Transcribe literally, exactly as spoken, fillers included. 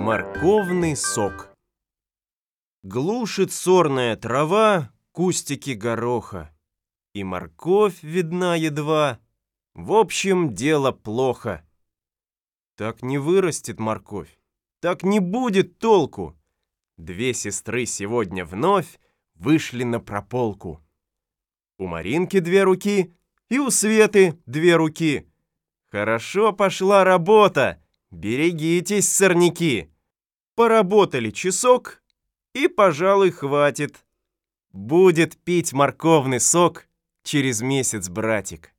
Морковный сок. Глушит сорная трава кустики гороха, и морковь видна едва. В общем, дело плохо. Так не вырастет морковь, так не будет толку. Две сестры сегодня вновь вышли на прополку. У Маринки две руки и у Светы две руки. Хорошо пошла работа, берегитесь, сорняки. Поработали часок, и, пожалуй, хватит. Будет пить морковный сок через месяц братик.